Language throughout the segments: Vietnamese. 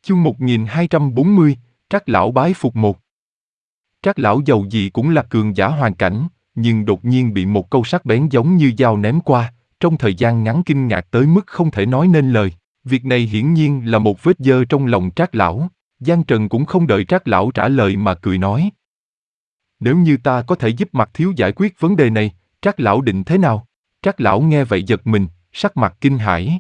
Chương 1240, Trác lão bái phục một. Trác lão dầu gì cũng là cường giả hoàn cảnh, nhưng đột nhiên bị một câu sắc bén giống như dao ném qua, trong thời gian ngắn kinh ngạc tới mức không thể nói nên lời. Việc này hiển nhiên là một vết dơ trong lòng Trác lão. Giang Trần cũng không đợi Trác lão trả lời mà cười nói: Nếu như ta có thể giúp Mạc thiếu giải quyết vấn đề này, Trác lão định thế nào? Trác lão nghe vậy giật mình, sắc mặt kinh hãi.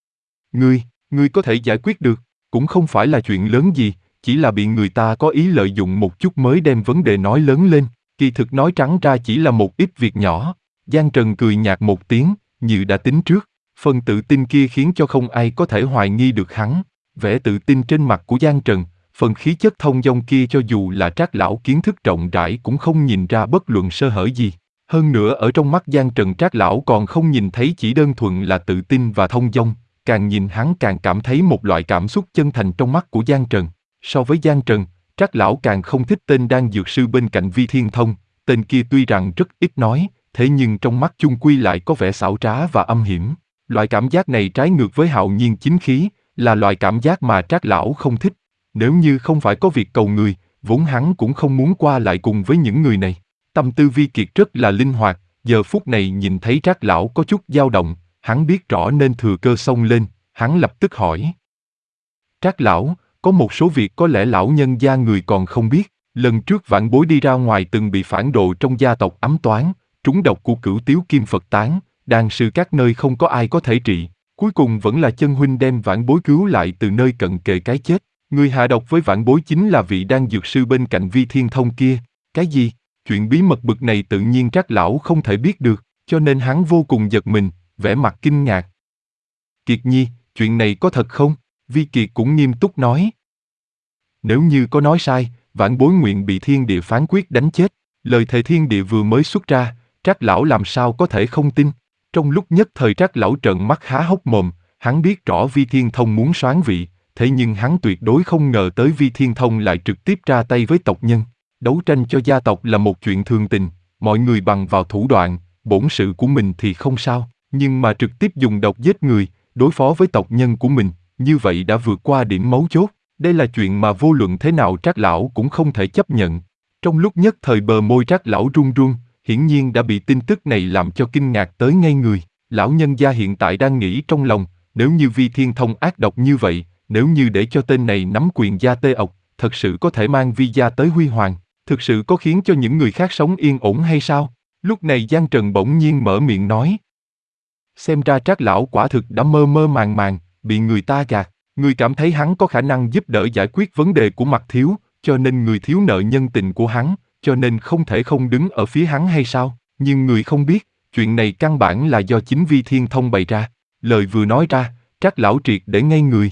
Ngươi có thể giải quyết được, cũng không phải là chuyện lớn gì, chỉ là bị người ta có ý lợi dụng một chút mới đem vấn đề nói lớn lên, kỳ thực nói trắng ra chỉ là một ít việc nhỏ. Giang Trần cười nhạt một tiếng, như đã tính trước, phần tự tin kia khiến cho không ai có thể hoài nghi được hắn. Vẻ tự tin trên mặt của Giang Trần, phần khí chất thông dong kia cho dù là Trác lão kiến thức rộng rãi cũng không nhìn ra bất luận sơ hở gì. Hơn nữa ở trong mắt Giang Trần Trác lão còn không nhìn thấy chỉ đơn thuần là tự tin và thông dong, càng nhìn hắn càng cảm thấy một loại cảm xúc chân thành trong mắt của Giang Trần. So với Giang Trần, Trác lão càng không thích tên đan dược sư bên cạnh Vi Thiên Thông, tên kia tuy rằng rất ít nói, thế nhưng trong mắt chung quy lại có vẻ xảo trá và âm hiểm. Loại cảm giác này trái ngược với hạo nhiên chính khí, là loại cảm giác mà Trác lão không thích. Nếu như không phải có việc cầu người, vốn hắn cũng không muốn qua lại cùng với những người này. Tâm tư Vi Kiệt rất là linh hoạt, giờ phút này nhìn thấy Trác lão có chút dao động, hắn biết rõ nên thừa cơ xông lên, hắn lập tức hỏi: Trác lão, có một số việc có lẽ lão nhân gia người còn không biết. Lần trước vãn bối đi ra ngoài từng bị phản đồ trong gia tộc ám toán, trúng độc của Cửu Tiếu Kim Phật tán, đan sư các nơi không có ai có thể trị. Cuối cùng vẫn là chân huynh đem vãn bối cứu lại từ nơi cận kề cái chết. Người hạ độc với vãn bối chính là vị đan dược sư bên cạnh Vi Thiên Thông kia. Cái gì? Chuyện bí mật bực này tự nhiên Trác lão không thể biết được, cho nên hắn vô cùng giật mình, vẻ mặt kinh ngạc. Kiệt nhi, chuyện này có thật không? Vi Kiệt cũng nghiêm túc nói. Nếu như có nói sai, vãn bối nguyện bị thiên địa phán quyết đánh chết. Lời thề thiên địa vừa mới xuất ra, Trác lão làm sao có thể không tin. Trong lúc nhất thời Trác lão trợn mắt há hốc mồm, hắn biết rõ Vi Thiên Thông muốn soán vị, thế nhưng hắn tuyệt đối không ngờ tới Vi Thiên Thông lại trực tiếp ra tay với tộc nhân. Đấu tranh cho gia tộc là một chuyện thường tình, mọi người bằng vào thủ đoạn, bổn sự của mình thì không sao, nhưng mà trực tiếp dùng độc giết người, đối phó với tộc nhân của mình, như vậy đã vượt qua điểm mấu chốt. Đây là chuyện mà vô luận thế nào Trác lão cũng không thể chấp nhận. Trong lúc nhất thời bờ môi Trác lão run run, hiển nhiên đã bị tin tức này làm cho kinh ngạc tới ngây người. Lão nhân gia hiện tại đang nghĩ trong lòng, nếu như Vi Thiên Thông ác độc như vậy, nếu như để cho tên này nắm quyền gia Tê Ộc, thật sự có thể mang Vi gia tới huy hoàng, thực sự có khiến cho những người khác sống yên ổn hay sao? Lúc này Giang Trần bỗng nhiên mở miệng nói. Xem ra Trác lão quả thực đã mơ mơ màng màng, bị người ta gạt. Người cảm thấy hắn có khả năng giúp đỡ giải quyết vấn đề của Mạc thiếu, cho nên người thiếu nợ nhân tình của hắn, cho nên không thể không đứng ở phía hắn hay sao? Nhưng người không biết, chuyện này căn bản là do chính Vi Thiên Thông bày ra. Lời vừa nói ra, Trác lão triệt để ngây người.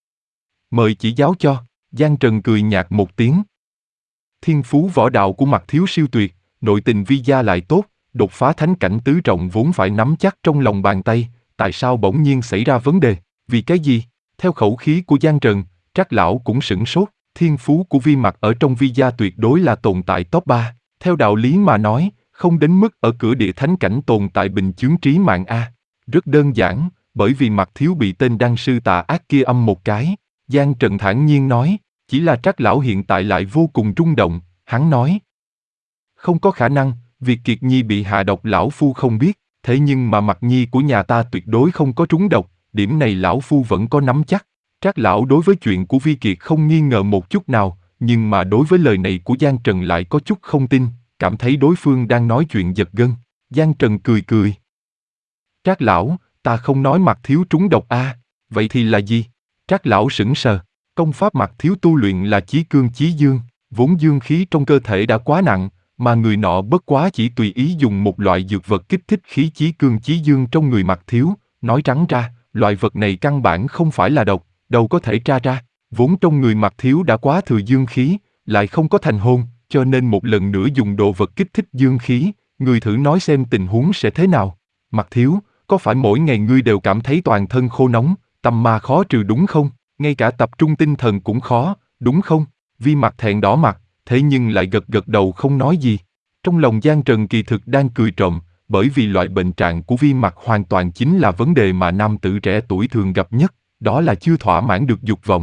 Mời chỉ giáo cho. Giang Trần cười nhạt một tiếng. Thiên phú võ đạo của Mạc thiếu siêu tuyệt, nội tình Vi gia lại tốt, đột phá thánh cảnh tứ trọng vốn phải nắm chắc trong lòng bàn tay, tại sao bỗng nhiên xảy ra vấn đề? Vì cái gì? Theo khẩu khí của Giang Trần, Trác lão cũng sửng sốt. Thiên phú của Vi Mặc ở trong Vi gia tuyệt đối là tồn tại top 3. Theo đạo lý mà nói, không đến mức ở cửa địa thánh cảnh tồn tại bình chướng trí mạng a. Rất đơn giản, bởi vì Mạc thiếu bị tên đan sư tà ác kia âm một cái. Giang Trần thản nhiên nói, chỉ là Trác lão hiện tại lại vô cùng rung động, hắn nói. Không có khả năng, việc Kiệt nhi bị hạ độc lão phu không biết, thế nhưng mà Mặc nhi của nhà ta tuyệt đối không có trúng độc. Điểm này lão phu vẫn có nắm chắc. Trác lão đối với chuyện của Vi Kiệt không nghi ngờ một chút nào, nhưng mà đối với lời này của Giang Trần lại có chút không tin, cảm thấy đối phương đang nói chuyện giật gân. Giang Trần cười cười. Trác lão, ta không nói Mạc thiếu trúng độc a, vậy thì là gì? Trác lão sững sờ. Công pháp Mạc thiếu tu luyện là chí cương chí dương, vốn dương khí trong cơ thể đã quá nặng, mà người nọ bất quá chỉ tùy ý dùng một loại dược vật kích thích khí chí cương chí dương trong người Mạc thiếu. Nói trắng ra, loại vật này căn bản không phải là độc, đâu có thể tra ra. Vốn trong người Mạc thiếu đã quá thừa dương khí, lại không có thành hôn, cho nên một lần nữa dùng đồ vật kích thích dương khí, người thử nói xem tình huống sẽ thế nào. Mạc thiếu, có phải mỗi ngày ngươi đều cảm thấy toàn thân khô nóng, tâm ma khó trừ đúng không? Ngay cả tập trung tinh thần cũng khó, đúng không? Vi Mặc thẹn đỏ mặt, thế nhưng lại gật gật đầu không nói gì. Trong lòng Giang Trần kỳ thực đang cười trộm, bởi vì loại bệnh trạng của Vi Mặc hoàn toàn chính là vấn đề mà nam tử trẻ tuổi thường gặp nhất, đó là chưa thỏa mãn được dục vọng.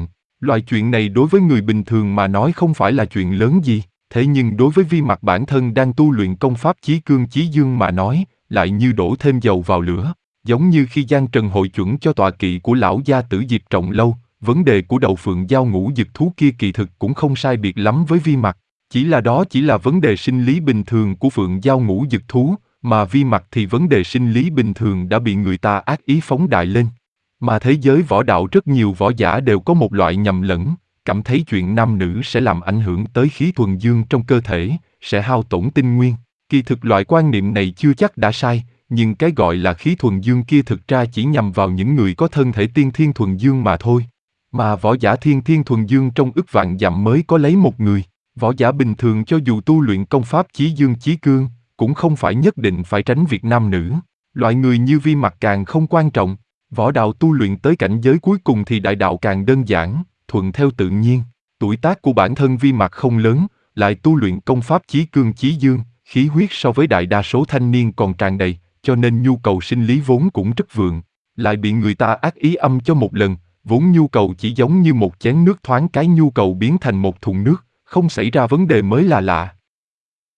Loại chuyện này đối với người bình thường mà nói không phải là chuyện lớn gì, thế nhưng đối với Vi Mặc bản thân đang tu luyện công pháp Chí Cương Chí Dương mà nói, lại như đổ thêm dầu vào lửa. Giống như khi Giang Trần hội chuẩn cho tọa kỵ của lão gia tử Diệp Trọng Lâu, vấn đề của đầu phượng giao ngũ dực thú kia kỳ thực cũng không sai biệt lắm với Vi Mặc. Đó chỉ là vấn đề sinh lý bình thường của phượng giao ngũ dực thú, mà Vi Mặc thì vấn đề sinh lý bình thường đã bị người ta ác ý phóng đại lên. Mà thế giới võ đạo rất nhiều võ giả đều có một loại nhầm lẫn, cảm thấy chuyện nam nữ sẽ làm ảnh hưởng tới khí thuần dương trong cơ thể, sẽ hao tổn tinh nguyên. Kỳ thực loại quan niệm này chưa chắc đã sai, nhưng cái gọi là khí thuần dương kia thực ra chỉ nhằm vào những người có thân thể tiên thiên thuần dương mà thôi. Mà võ giả thiên thiên thuần dương trong ức vạn dặm mới có lấy một người. Võ giả bình thường cho dù tu luyện công pháp chí dương chí cương, cũng không phải nhất định phải tránh việc nam nữ. Loại người như Vi Mặc càng không quan trọng. Võ đạo tu luyện tới cảnh giới cuối cùng thì đại đạo càng đơn giản, thuận theo tự nhiên. Tuổi tác của bản thân Vi Mặc không lớn, lại tu luyện công pháp chí cương chí dương, khí huyết so với đại đa số thanh niên còn tràn đầy, cho nên nhu cầu sinh lý vốn cũng rất vượng. Lại bị người ta ác ý âm cho một lần, vốn nhu cầu chỉ giống như một chén nước thoáng cái nhu cầu biến thành một thùng nước, không xảy ra vấn đề mới là lạ.